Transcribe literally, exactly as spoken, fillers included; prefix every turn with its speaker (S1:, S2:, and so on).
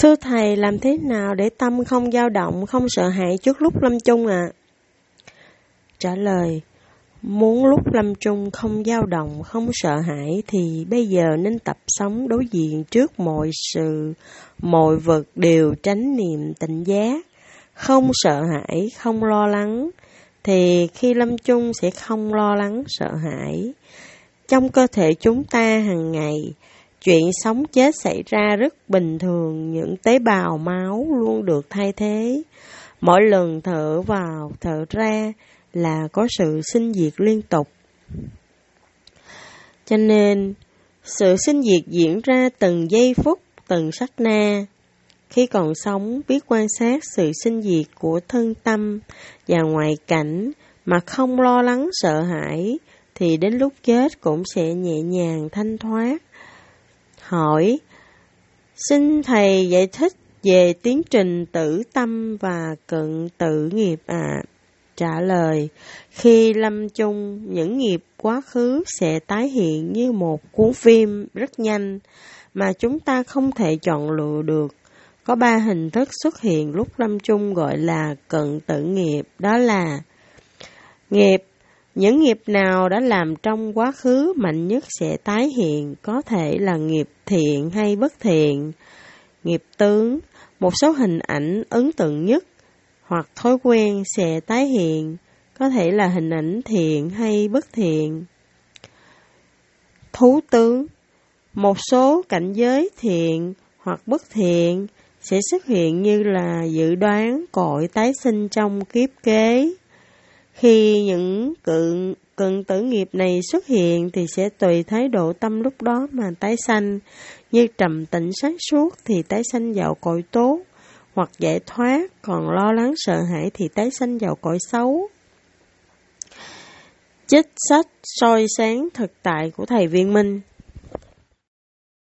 S1: Thưa thầy, làm thế nào để tâm không dao động, không sợ hãi trước lúc lâm chung ạ? À? Trả lời: muốn lúc lâm chung không dao động, không sợ hãi thì bây giờ nên tập sống đối diện trước mọi sự, mọi vật đều tránh niệm tỉnh giác, không sợ hãi, không lo lắng, thì khi lâm chung sẽ không lo lắng sợ hãi. Trong cơ thể chúng ta hàng ngày, chuyện sống chết xảy ra rất bình thường, những tế bào máu luôn được thay thế. Mỗi lần thở vào, thở ra là có sự sinh diệt liên tục. Cho nên, sự sinh diệt diễn ra từng giây phút, từng sát na. Khi còn sống, biết quan sát sự sinh diệt của thân tâm và ngoại cảnh mà không lo lắng sợ hãi, thì đến lúc chết cũng sẽ nhẹ nhàng thanh thoát. Hỏi: xin thầy giải thích về tiến trình tử tâm và cận tử nghiệp ạ? À? Trả lời: khi lâm chung, những nghiệp quá khứ sẽ tái hiện như một cuốn phim rất nhanh mà chúng ta không thể chọn lựa được. Có ba hình thức xuất hiện lúc lâm chung gọi là cận tử nghiệp, đó là nghiệp. Những nghiệp nào đã làm trong quá khứ mạnh nhất sẽ tái hiện, có thể là nghiệp thiện hay bất thiện. Nghiệp tướng, một số hình ảnh ấn tượng nhất hoặc thói quen sẽ tái hiện, có thể là hình ảnh thiện hay bất thiện. Thú tướng, một số cảnh giới thiện hoặc bất thiện sẽ xuất hiện như là dự đoán cõi tái sinh trong kiếp kế. Khi những cận, cận tử nghiệp này xuất hiện thì sẽ tùy thái độ tâm lúc đó mà tái sanh. Như trầm tĩnh sáng suốt thì tái sanh vào cõi tốt, hoặc giải thoát, còn lo lắng sợ hãi thì tái sanh vào cõi xấu. Trích sách soi sáng thực tại của thầy Viên Minh.